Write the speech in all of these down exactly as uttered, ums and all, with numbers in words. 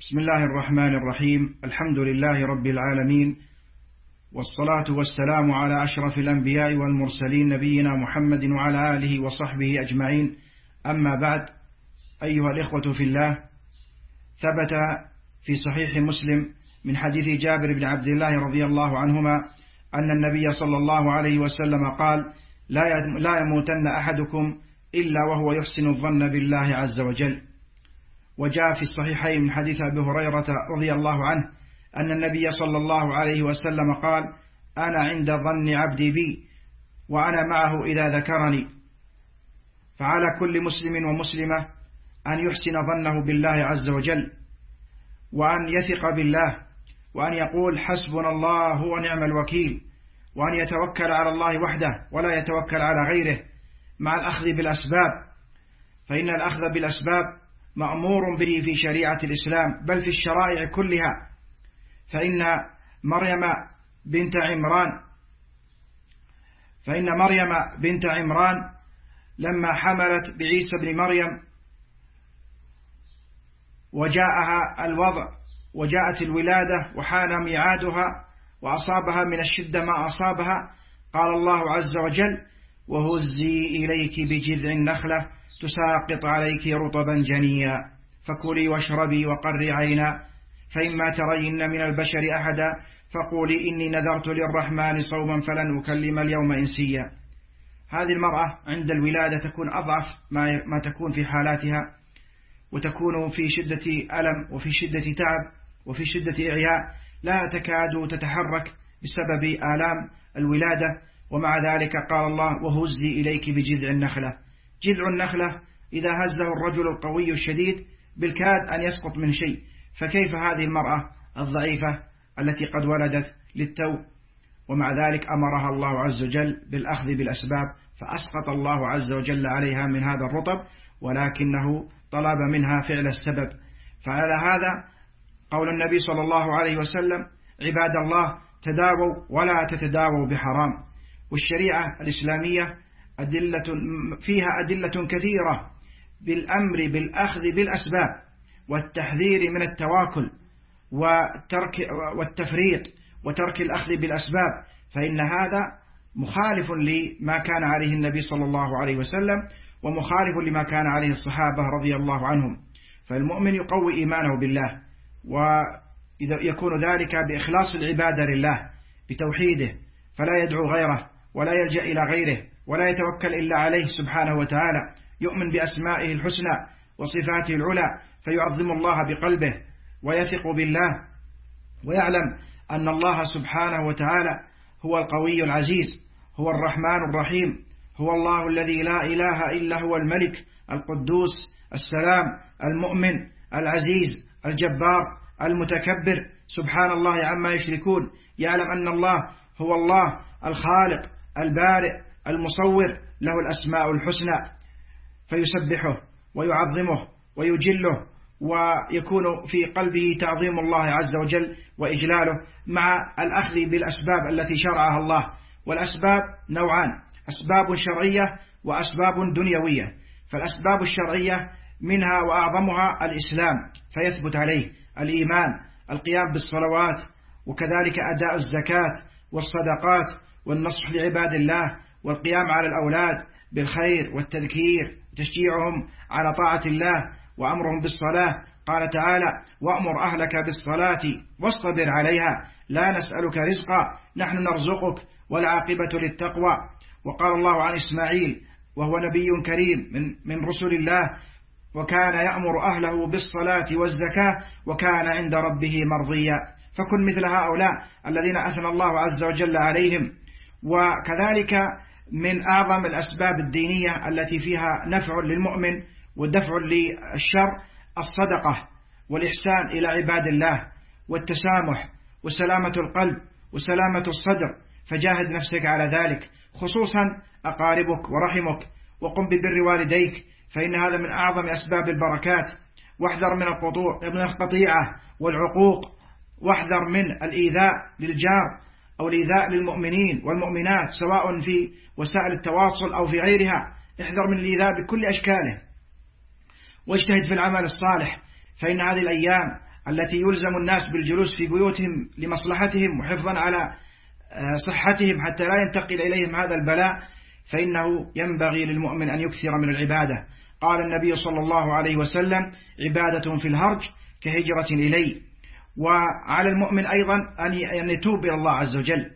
بسم الله الرحمن الرحيم. الحمد لله رب العالمين، والصلاة والسلام على أشرف الأنبياء والمرسلين نبينا محمد وعلى آله وصحبه أجمعين. أما بعد، أيها الإخوة في الله، ثبت في صحيح مسلم من حديث جابر بن عبد الله رضي الله عنهما أن النبي صلى الله عليه وسلم قال: لا يموتن أحدكم إلا وهو يحسن الظن بالله عز وجل. وجاء في الصحيحين من حديث أبي هريرة رضي الله عنه أن النبي صلى الله عليه وسلم قال: أنا عند ظن عبدي بي وأنا معه إذا ذكرني. فعلى كل مسلم ومسلمة أن يحسن ظنه بالله عز وجل، وأن يثق بالله، وأن يقول حسبنا الله ونعم الوكيل، وأن يتوكل على الله وحده ولا يتوكل على غيره، مع الأخذ بالأسباب، فإن الأخذ بالأسباب مأمور به في شريعة الإسلام، بل في الشرائع كلها. فإن مريم بنت عمران فإن مريم بنت عمران لما حملت بعيسى بن مريم وجاءها الوضع وجاءت الولادة وحان ميعادها وأصابها من الشدة ما أصابها، قال الله عز وجل: وهزي إليك بجذع النخلة تساقط عليك رطبا جنيا فكلي واشربي وقري عينا، فإما ترين من البشر أحدا فقولي إني نذرت للرحمن صوما فلن أكلم اليوم إنسيا. هذه المرأة عند الولادة تكون أضعف ما تكون في حالاتها، وتكون في شدة ألم وفي شدة تعب وفي شدة إعياء، لا تكاد تتحرك بسبب آلام الولادة. ومع ذلك قال الله: وهزي إليك بجذع النخلة. جذع النخلة إذا هزه الرجل القوي الشديد بالكاد أن يسقط من شيء، فكيف هذه المرأة الضعيفة التي قد ولدت للتو؟ ومع ذلك أمرها الله عز وجل بالأخذ بالأسباب، فأسقط الله عز وجل عليها من هذا الرطب، ولكنه طلب منها فعل السبب. فعلى هذا قول النبي صلى الله عليه وسلم: عباد الله، تداووا ولا تتداووا بحرام. والشريعة الإسلامية أدلة فيها أدلة كثيرة بالأمر بالأخذ بالأسباب والتحذير من التواكل وترك والتفريط وترك الأخذ بالأسباب، فإن هذا مخالف لما كان عليه النبي صلى الله عليه وسلم، ومخالف لما كان عليه الصحابة رضي الله عنهم. فالمؤمن يقوي إيمانه بالله، ويكون ذلك بإخلاص العبادة لله بتوحيده، فلا يدعو غيره ولا يلجأ إلى غيره ولا يتوكل إلا عليه سبحانه وتعالى. يؤمن بأسمائه الحسنى وصفاته العلى، فيعظم الله بقلبه ويثق بالله، ويعلم أن الله سبحانه وتعالى هو القوي العزيز، هو الرحمن الرحيم، هو الله الذي لا إله إلا هو الملك القدوس السلام المؤمن العزيز الجبار المتكبر، سبحان الله عما يشركون. يعلم أن الله هو الله الخالق البارئ المصور، له الأسماء الحسنى، فيسبحه ويعظمه ويجله، ويكون في قلبه تعظيم الله عز وجل وإجلاله، مع الأخذ بالأسباب التي شرعها الله. والأسباب نوعان: أسباب شرعية وأسباب دنيوية. فالأسباب الشرعية منها وأعظمها الإسلام، فيثبت عليه الإيمان، القيام بالصلوات، وكذلك أداء الزكاة والصدقات والنصح لعباد الله، والقيام على الأولاد بالخير والتذكير وتشجيعهم على طاعة الله وأمرهم بالصلاة. قال تعالى: وأمر أهلك بالصلاة واصطبر عليها لا نسألك رزقا نحن نرزقك والعاقبة للتقوى. وقال الله عن إسماعيل وهو نبي كريم من, من رسل الله: وكان يأمر أهله بالصلاة والزكاة وكان عند ربه مرضيا. فكن مثل هؤلاء الذين أثنى الله عز وجل عليهم. وكذلك من أعظم الأسباب الدينية التي فيها نفع للمؤمن ودفع للشر الصدقة والإحسان إلى عباد الله والتسامح وسلامة القلب وسلامة الصدر، فجاهد نفسك على ذلك، خصوصا أقاربك ورحمك، وقم ببر والديك، فإن هذا من أعظم أسباب البركات. واحذر من القطوع من القطيعة والعقوق، واحذر من الإيذاء للجار أو الإيذاء للمؤمنين والمؤمنات، سواء في وسائل التواصل أو في غيرها. احذر من الإيذاء بكل أشكاله، واجتهد في العمل الصالح، فإن هذه الأيام التي يلزم الناس بالجلوس في بيوتهم لمصلحتهم وحفظا على صحتهم حتى لا ينتقل إليهم هذا البلاء، فإنه ينبغي للمؤمن أن يكثر من العبادة. قال النبي صلى الله عليه وسلم: عبادة في الهرج كهجرة إلي. وعلى المؤمن أيضا أن يتوب إلى الله عز وجل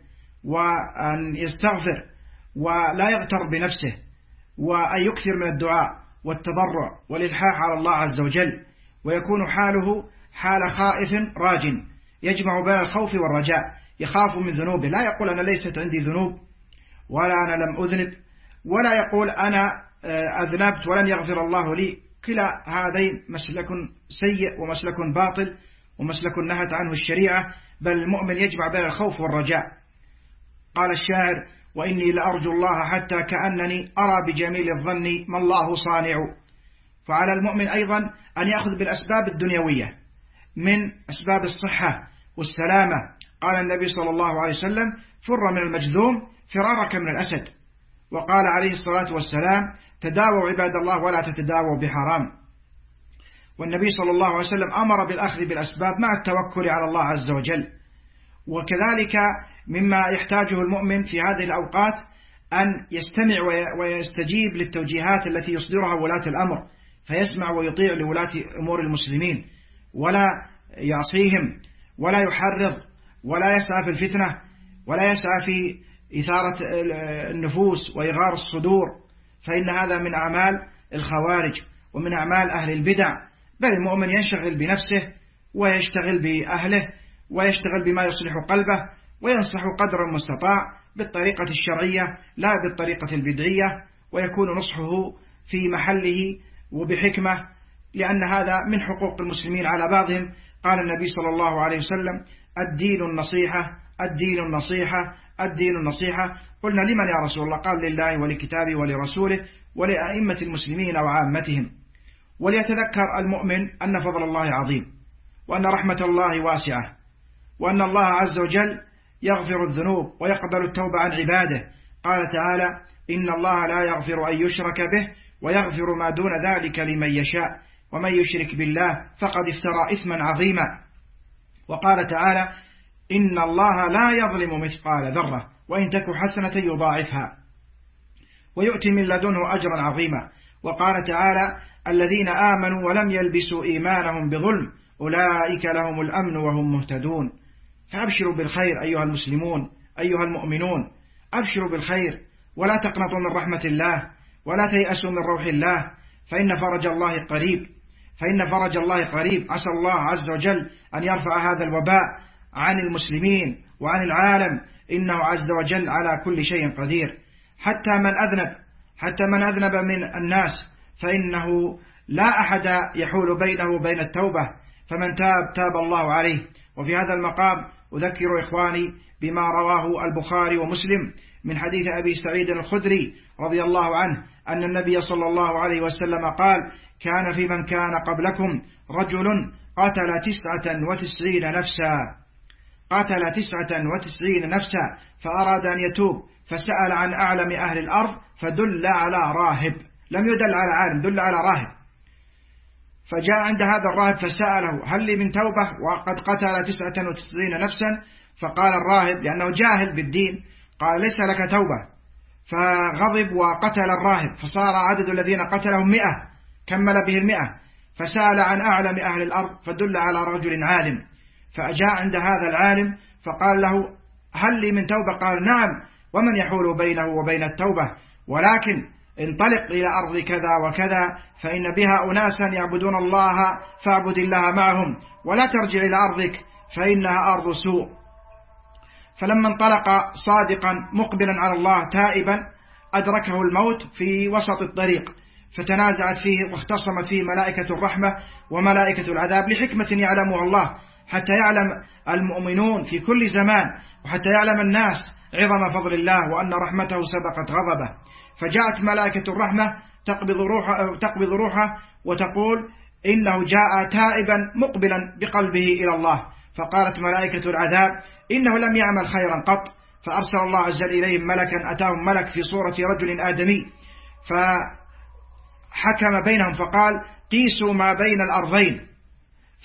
وأن يستغفر ولا يغتر بنفسه، وأن يكثر من الدعاء والتضرع والإلحاح على الله عز وجل، ويكون حاله حال خائف راج يجمع بين الخوف والرجاء، يخاف من ذنوبه، لا يقول أنا ليست عندي ذنوب ولا أنا لم أذنب، ولا يقول أنا أذنبت ولن يغفر الله لي. كلا هذين مسلك سيء ومسلك باطل ومسلك نهت عنه الشريعة، بل المؤمن يجمع بين الخوف والرجاء. قال الشاعر: وإني لأرجو الله حتى كأنني أرى بجميل الظن ما الله صانع. فعلى المؤمن أيضا أن يأخذ بالأسباب الدنيوية من أسباب الصحة والسلامة. قال النبي صلى الله عليه وسلم: فر من المجذوم فرارك من الأسد. وقال عليه الصلاة والسلام: تداووا عباد الله ولا تتداووا بحرام. والنبي صلى الله عليه وسلم أمر بالأخذ بالأسباب مع التوكل على الله عز وجل. وكذلك مما يحتاجه المؤمن في هذه الأوقات أن يستمع ويستجيب للتوجيهات التي يصدرها ولاة الأمر، فيسمع ويطيع لولاة أمور المسلمين ولا يعصيهم ولا يحرض ولا يسعى في الفتنة ولا يسعى في إثارة النفوس وإغار الصدور، فإن هذا من أعمال الخوارج ومن أعمال أهل البدع. بل المؤمن ينشغل بنفسه ويشتغل بأهله ويشتغل بما يصلح قلبه وينصح قدر المستطاع بالطريقة الشرعية لا بالطريقة البدعية، ويكون نصحه في محله وبحكمة، لأن هذا من حقوق المسلمين على بعضهم. قال النبي صلى الله عليه وسلم: الدين النصيحة الدين النصيحة الدين النصيحة. قلنا: لمن يا رسول الله؟ قال: لله ولكتابه ولرسوله ولأئمة المسلمين وعامتهم. وليتذكر المؤمن أن فضل الله عظيم، وأن رحمة الله واسعة، وأن الله عز وجل يغفر الذنوب ويقبل التوبة عن عباده. قال تعالى: إن الله لا يغفر أن يشرك به ويغفر ما دون ذلك لمن يشاء ومن يشرك بالله فقد افترى إثما عظيما. وقال تعالى: إن الله لا يظلم مثقال ذرة وإن تك حسنة يضاعفها ويؤتي من لدنه أجرا عظيما. وقال تعالى: الذين آمنوا ولم يلبسوا إيمانهم بظلم أولئك لهم الأمن وهم مهتدون. فأبشروا بالخير أيها المسلمون أيها المؤمنون، أبشروا بالخير ولا تقنطوا من رحمة الله ولا تيأسوا من روح الله، فإن فرج الله قريب فإن فرج الله قريب. عسى الله عز وجل أن يرفع هذا الوباء عن المسلمين وعن العالم، إنه عز وجل على كل شيء قدير. حتى من أذنب حتى من أذنب من الناس فإنه لا أحد يحول بينه وبين التوبة، فمن تاب تاب الله عليه. وفي هذا المقام أذكر إخواني بما رواه البخاري ومسلم من حديث أبي سعيد الخدري رضي الله عنه أن النبي صلى الله عليه وسلم قال: كان في من كان قبلكم رجل قتل تسعة وتسعين نفسا قتل تسعة وتسعين نفسا فأراد أن يتوب فسأل عن أعلم أهل الأرض فدل على راهب، لم يدل على عالم، دل على راهب. فجاء عند هذا الراهب فسأله: هل لي من توبة وقد قتل تسعة وتسعين نفسا؟ فقال الراهب لأنه جاهل بالدين قال: ليس لك توبة. فغضب وقتل الراهب، فصار عدد الذين قتلهم مئة، كمل به المئة. فسأل عن أعلم أهل الأرض فدل على رجل عالم، فأجاء عند هذا العالم فقال له: هل لي من توبة؟ قال: نعم، ومن يحول بينه وبين التوبة، ولكن انطلق إلى أرض كذا وكذا فإن بها أناسا يعبدون الله فاعبد الله معهم، ولا ترجع إلى أرضك فإنها أرض سوء. فلما انطلق صادقا مقبلا على الله تائبا أدركه الموت في وسط الطريق، فتنازعت فيه واختصمت فيه ملائكة الرحمة وملائكة العذاب لحكمة يعلمها الله، حتى يعلم المؤمنون في كل زمان وحتى يعلم الناس عظم فضل الله وأن رحمته سبقت غضبه. فجاءت ملائكة الرحمة تقبض روحه, تقبض روحه وتقول: إنه جاء تائبا مقبلا بقلبه إلى الله. فقالت ملائكة العذاب: إنه لم يعمل خيرا قط. فأرسل الله عز وجل إليهم ملكا، أتاهم ملك في صورة رجل آدمي فحكم بينهم فقال: قيسوا ما بين الأرضين.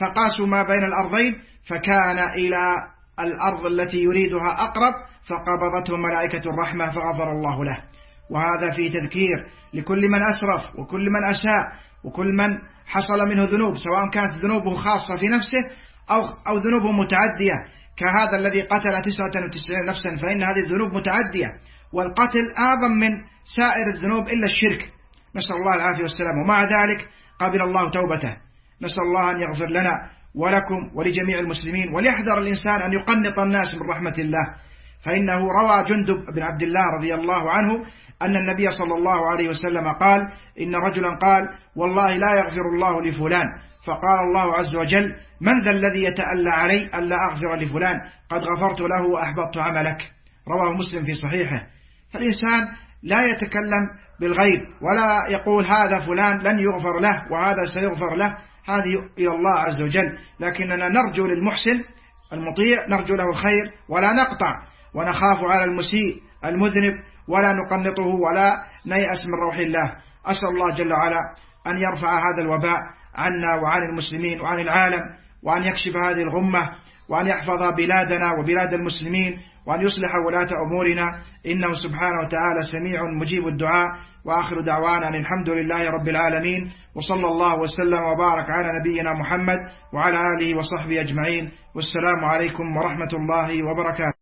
فقاسوا ما بين الأرضين فكان إلى الأرض التي يريدها أقرب، فقبضته ملائكة الرحمة فغفر الله له. وهذا فيه تذكير لكل من أسرف وكل من أساء وكل من حصل منه ذنوب، سواء كانت ذنوبه خاصة في نفسه أو, أو ذنوبه متعدية، كهذا الذي قتل تسعة وتسعين نفسا، فإن هذه الذنوب متعدية، والقتل أعظم من سائر الذنوب إلا الشرك، نسأل الله العافية والسلام. ومع ذلك قبل الله توبته. نسأل الله أن يغفر لنا ولكم ولجميع المسلمين، وليحذر الإنسان أن يقنط الناس من رحمة الله، فإنه روى جندب بن عبد الله رضي الله عنه أن النبي صلى الله عليه وسلم قال: إن رجلا قال: والله لا يغفر الله لفلان، فقال الله عز وجل: من ذا الذي يتألى علي ألا أغفر لفلان؟ قد غفرت له وأحبطت عملك. رواه مسلم في صحيحه. فالإنسان لا يتكلم بالغيب ولا يقول هذا فلان لن يغفر له وهذا سيغفر له، هذه إلى الله عز وجل، لكننا نرجو للمحسن المطيع، نرجو له الخير ولا نقطع، ونخاف على المسيء المذنب ولا نقنطه ولا نيأس من روح الله. أسأل الله جل وعلا أن يرفع هذا الوباء عنا وعن المسلمين وعن العالم، وأن يكشف هذه الغمة، وأن يحفظ بلادنا وبلاد المسلمين، وأن يصلح ولاة أمورنا، إنه سبحانه وتعالى سميع مجيب الدعاء. وآخر دعوانا أن الحمد لله رب العالمين، وصلى الله وسلم وبارك على نبينا محمد وعلى آله وصحبه أجمعين، والسلام عليكم ورحمة الله وبركاته.